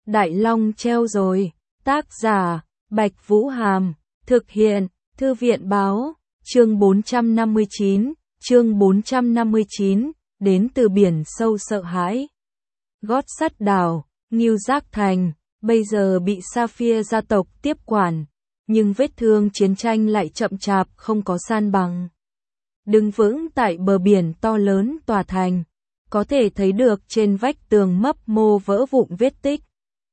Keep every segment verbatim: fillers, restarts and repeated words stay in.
Đại Long treo rồi. Tác giả, Bạch Vũ Hàm. Thực hiện, Thư viện Báo. Chương bốn trăm năm mươi chín. Chương bốn trăm năm mươi chín. Đến từ biển sâu sợ hãi. Gót sắt đảo, New York thành, bây giờ bị Sapphire gia tộc tiếp quản. Nhưng vết thương chiến tranh lại chậm chạp không có san bằng. Đứng vững tại bờ biển to lớn tòa thành, có thể thấy được trên vách tường mấp mô vỡ vụn vết tích.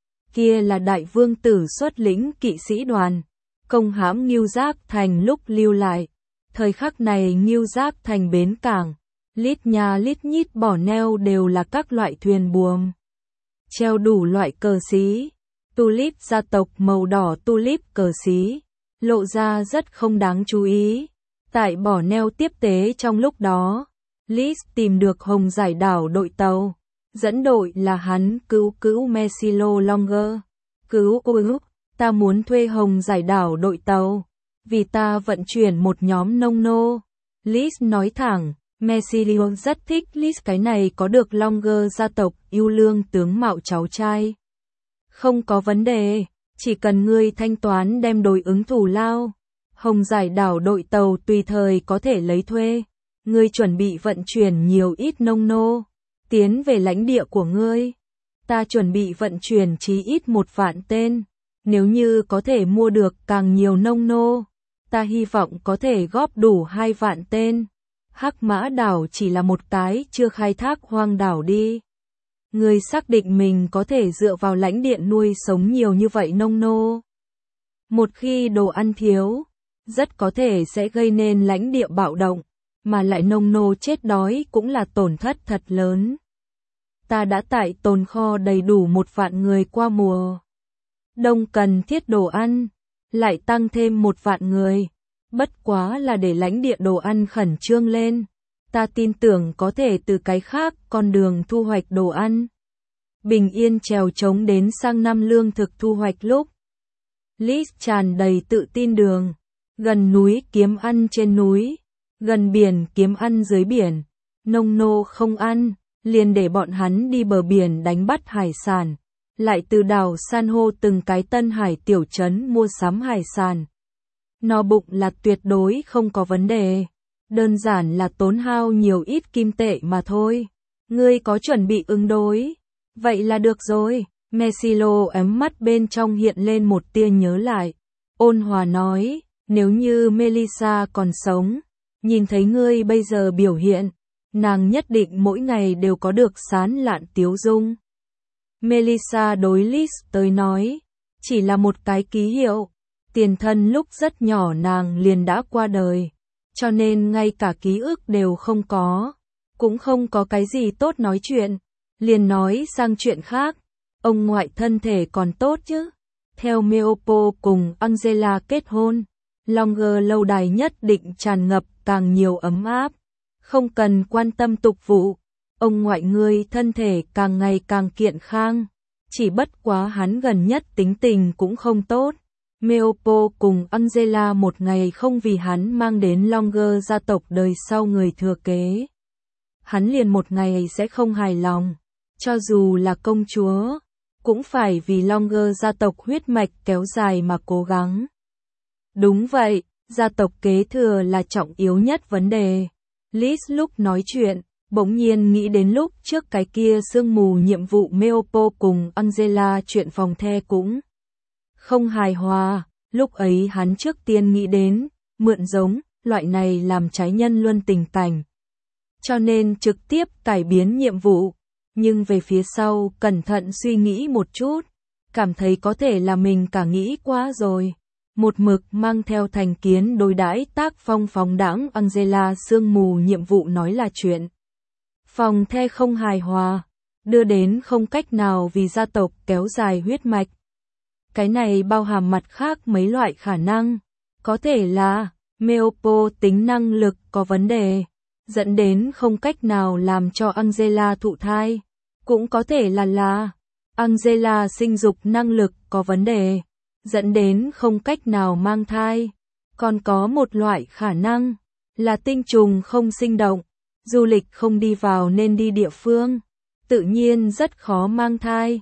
Kia là đại vương tử xuất lĩnh kỵ sĩ đoàn, công hãm New York thành lúc lưu lại. Thời khắc này New York thành bến cảng, lít nhà lít nhít bỏ neo đều là các loại thuyền buồm. Treo đủ loại cờ xí, tulip gia tộc màu đỏ tulip cờ xí, lộ ra rất không đáng chú ý. Tại bỏ neo tiếp tế trong lúc đó, Liz tìm được Hồng Giải đảo đội tàu, dẫn đội là hắn cứu cứu Messilo Longer. Cứu cứu, ta muốn thuê Hồng Giải đảo đội tàu, vì ta vận chuyển một nhóm nông nô. Liz nói thẳng, Messilo rất thích Liz cái này có được Longer gia tộc yêu lương tướng mạo cháu trai. Không có vấn đề, chỉ cần ngươi thanh toán đem đối ứng thù lao. Hồng Giải đảo đội tàu tùy thời có thể lấy thuê. Ngươi chuẩn bị vận chuyển nhiều ít nông nô, tiến về lãnh địa của ngươi. Ta chuẩn bị vận chuyển chí ít một vạn tên. Nếu như có thể mua được càng nhiều nông nô, ta hy vọng có thể góp đủ hai vạn tên. Hắc Mã đảo chỉ là một cái chưa khai thác hoang đảo đi. Ngươi xác định mình có thể dựa vào lãnh địa nuôi sống nhiều như vậy nông nô. Một khi đồ ăn thiếu, rất có thể sẽ gây nên lãnh địa bạo động, mà lại nông nô chết đói cũng là tổn thất thật lớn. Ta đã tại tồn kho đầy đủ một vạn người qua mùa đông cần thiết đồ ăn, lại tăng thêm một vạn người. Bất quá là để lãnh địa đồ ăn khẩn trương lên. Ta tin tưởng có thể từ cái khác con đường thu hoạch đồ ăn. Bình yên trèo trống đến sang năm lương thực thu hoạch lúc. Liz tràn đầy tự tin đường. Gần núi kiếm ăn trên núi, gần biển kiếm ăn dưới biển. Nông nô không ăn, liền để bọn hắn đi bờ biển đánh bắt hải sản. Lại từ đảo san hô từng cái Tân Hải tiểu trấn mua sắm hải sản. No bụng là tuyệt đối không có vấn đề. Đơn giản là tốn hao nhiều ít kim tệ mà thôi. Ngươi có chuẩn bị ứng đối? Vậy là được rồi. Messilo ém mắt bên trong hiện lên một tia nhớ lại. Ôn hòa nói, nếu như Melissa còn sống, nhìn thấy ngươi bây giờ biểu hiện, nàng nhất định mỗi ngày đều có được sán lạn tiếu dung. Melissa đối Liz tới nói, chỉ là một cái ký hiệu. Tiền thân lúc rất nhỏ nàng liền đã qua đời, cho nên ngay cả ký ức đều không có, cũng không có cái gì tốt nói chuyện. Liền nói sang chuyện khác, ông ngoại thân thể còn tốt chứ? Theo Meopo cùng Angela kết hôn, Longer lâu đài nhất định tràn ngập càng nhiều ấm áp, không cần quan tâm tục vụ. Ông ngoại ngươi thân thể càng ngày càng kiện khang, chỉ bất quá hắn gần nhất tính tình cũng không tốt. Meopo cùng Angela một ngày không vì hắn mang đến Longer gia tộc đời sau người thừa kế. Hắn liền một ngày sẽ không hài lòng, cho dù là công chúa, cũng phải vì Longer gia tộc huyết mạch kéo dài mà cố gắng. Đúng vậy, gia tộc kế thừa là trọng yếu nhất vấn đề. Liz lúc nói chuyện, bỗng nhiên nghĩ đến lúc trước cái kia sương mù nhiệm vụ Meopo cùng Angela chuyện phòng the cũng không hài hòa. Lúc ấy hắn trước tiên nghĩ đến, mượn giống, loại này làm trái nhân luân tình cảnh. Cho nên trực tiếp cải biến nhiệm vụ. Nhưng về phía sau cẩn thận suy nghĩ một chút, cảm thấy có thể là mình cả nghĩ quá rồi. Một mực mang theo thành kiến đối đãi tác phong phóng đãng Angela sương mù nhiệm vụ nói là chuyện phòng the không hài hòa, đưa đến không cách nào vì gia tộc kéo dài huyết mạch. Cái này bao hàm mặt khác mấy loại khả năng, có thể là Meopo tính năng lực có vấn đề, dẫn đến không cách nào làm cho Angela thụ thai, cũng có thể là là Angela sinh dục năng lực có vấn đề, dẫn đến không cách nào mang thai. Còn có một loại khả năng là tinh trùng không sinh động, du lịch không đi vào nên đi địa phương, tự nhiên rất khó mang thai.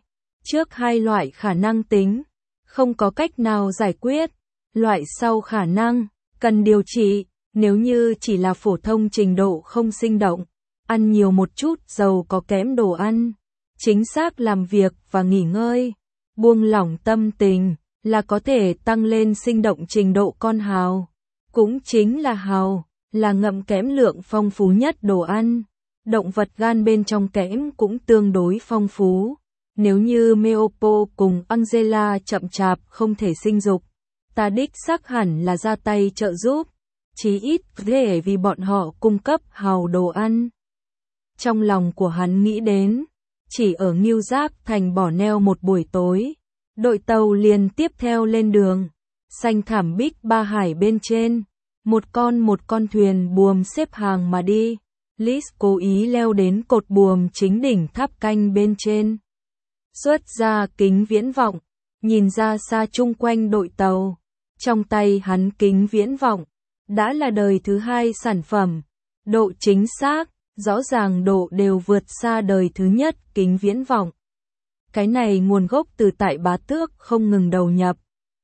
Trước hai loại khả năng tính, không có cách nào giải quyết. Loại sau khả năng, cần điều trị, nếu như chỉ là phổ thông trình độ không sinh động, ăn nhiều một chút giàu có kém đồ ăn, chính xác làm việc và nghỉ ngơi, buông lỏng tâm tình, là có thể tăng lên sinh động trình độ con hào. Cũng chính là hào, là ngậm kẽm lượng phong phú nhất đồ ăn. Động vật gan bên trong kẽm cũng tương đối phong phú. Nếu như Meopo cùng Angela chậm chạp không thể sinh dục, ta đích xác hẳn là ra tay trợ giúp, chí ít để vì bọn họ cung cấp hào đồ ăn. Trong lòng của hắn nghĩ đến, chỉ ở Ngưu Giác thành bỏ neo một buổi tối, đội tàu liền tiếp theo lên đường, xanh thảm bích ba hải bên trên, một con một con thuyền buồm xếp hàng mà đi. Liz cố ý leo đến cột buồm chính đỉnh tháp canh bên trên, xuất ra kính viễn vọng, nhìn ra xa chung quanh đội tàu. Trong tay hắn kính viễn vọng, đã là đời thứ hai sản phẩm, độ chính xác, rõ ràng độ đều vượt xa đời thứ nhất kính viễn vọng. Cái này nguồn gốc từ tại Bá Tước không ngừng đầu nhập.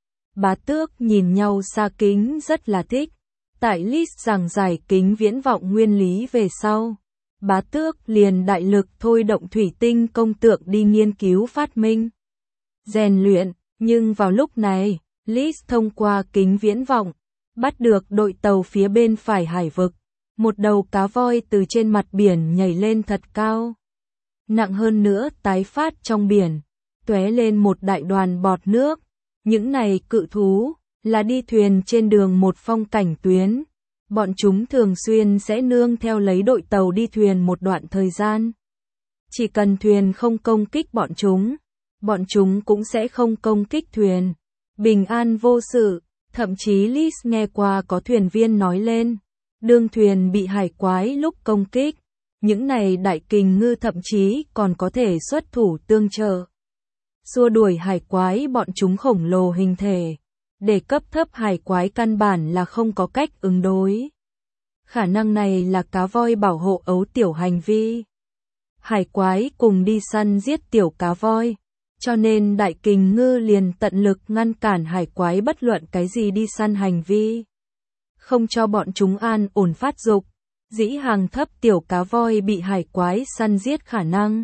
Bá Tước nhìn nhau xa kính rất là thích. Tại Liz giảng giải kính viễn vọng nguyên lý về sau, Bá Tước liền đại lực thôi động thủy tinh công tượng đi nghiên cứu phát minh, rèn luyện, nhưng vào lúc này, Liz thông qua kính viễn vọng, bắt được đội tàu phía bên phải hải vực, một đầu cá voi từ trên mặt biển nhảy lên thật cao. Nặng hơn nữa tái phát trong biển, tóe lên một đại đoàn bọt nước. Những này cự thú là đi thuyền trên đường một phong cảnh tuyến. Bọn chúng thường xuyên sẽ nương theo lấy đội tàu đi thuyền một đoạn thời gian. Chỉ cần thuyền không công kích bọn chúng, bọn chúng cũng sẽ không công kích thuyền. Bình an vô sự, thậm chí Liz nghe qua có thuyền viên nói lên, đương thuyền bị hải quái lúc công kích, những này đại kình ngư thậm chí còn có thể xuất thủ tương trợ, xua đuổi hải quái bọn chúng khổng lồ hình thể. Để cấp thấp hải quái căn bản là không có cách ứng đối. Khả năng này là cá voi bảo hộ ấu tiểu hành vi. Hải quái cùng đi săn giết tiểu cá voi, cho nên đại kình ngư liền tận lực ngăn cản hải quái bất luận cái gì đi săn hành vi, không cho bọn chúng an ổn phát dục, dĩ hàng thấp tiểu cá voi bị hải quái săn giết khả năng.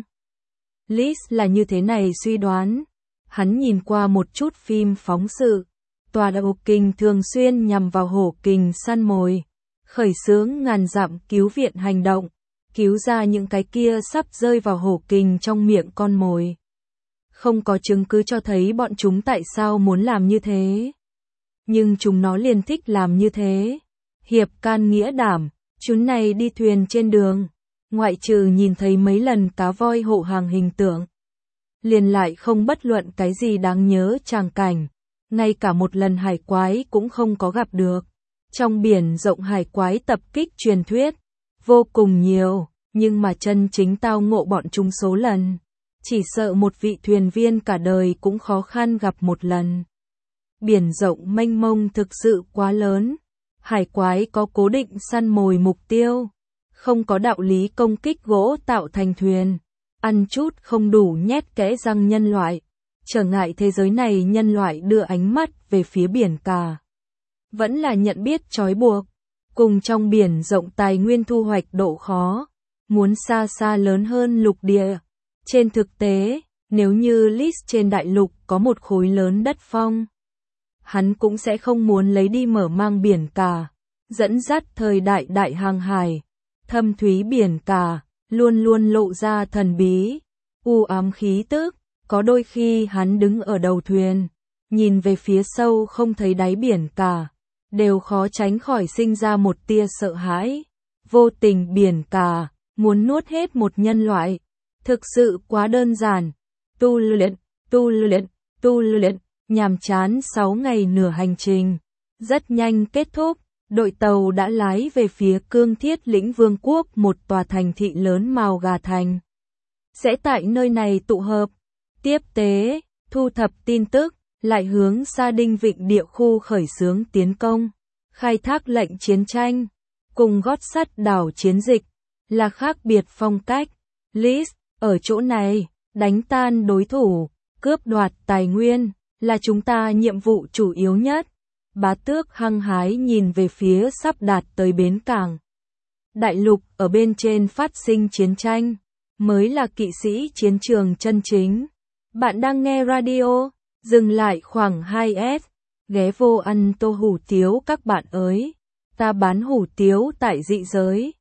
Liz là như thế này suy đoán. Hắn nhìn qua một chút phim phóng sự. Tòa đầu kình thường xuyên nhằm vào hổ kình săn mồi, khởi xướng ngàn dặm cứu viện hành động, cứu ra những cái kia sắp rơi vào hổ kình trong miệng con mồi. Không có chứng cứ cho thấy bọn chúng tại sao muốn làm như thế, nhưng chúng nó liền thích làm như thế. Hiệp can nghĩa đảm, chúng này đi thuyền trên đường, ngoại trừ nhìn thấy mấy lần cá voi hộ hàng hình tượng, liền lại không bất luận cái gì đáng nhớ tràng cảnh. Ngay cả một lần hải quái cũng không có gặp được. Trong biển rộng hải quái tập kích truyền thuyết vô cùng nhiều, nhưng mà chân chính tao ngộ bọn chúng số lần, chỉ sợ một vị thuyền viên cả đời cũng khó khăn gặp một lần. Biển rộng mênh mông thực sự quá lớn, hải quái có cố định săn mồi mục tiêu, không có đạo lý công kích gỗ tạo thành thuyền, ăn chút không đủ nhét kẽ răng nhân loại. Trở ngại thế giới này nhân loại đưa ánh mắt về phía biển cả. Vẫn là nhận biết trói buộc, cùng trong biển rộng tài nguyên thu hoạch độ khó, muốn xa xa lớn hơn lục địa. Trên thực tế, nếu như Liz trên đại lục có một khối lớn đất phong, hắn cũng sẽ không muốn lấy đi mở mang biển cả, dẫn dắt thời đại đại hàng hải, thâm thúy biển cả, luôn luôn lộ ra thần bí, u ám khí tức. Có đôi khi hắn đứng ở đầu thuyền, nhìn về phía sâu không thấy đáy biển cả, đều khó tránh khỏi sinh ra một tia sợ hãi. Vô tình biển cả, muốn nuốt hết một nhân loại, thực sự quá đơn giản. Tu luyện, tu luyện, tu luyện, nhàm chán sáu ngày nửa hành trình. Rất nhanh kết thúc, đội tàu đã lái về phía Cương Thiết Lĩnh Vương quốc, một tòa thành thị lớn màu gà thành. Sẽ tại nơi này tụ hợp. Tiếp tế, thu thập tin tức, lại hướng Sa Đinh Vịnh địa khu khởi xướng tiến công, khai thác lệnh chiến tranh, cùng gót sắt đảo chiến dịch, là khác biệt phong cách. Liz, ở chỗ này, đánh tan đối thủ, cướp đoạt tài nguyên, là chúng ta nhiệm vụ chủ yếu nhất. Bá Tước hăng hái nhìn về phía sắp đạt tới bến cảng. Đại lục ở bên trên phát sinh chiến tranh, mới là kỵ sĩ chiến trường chân chính. Bạn đang nghe radio, dừng lại khoảng hai S, ghé vô ăn tô hủ tiếu các bạn ơi. Ta bán hủ tiếu tại dị giới.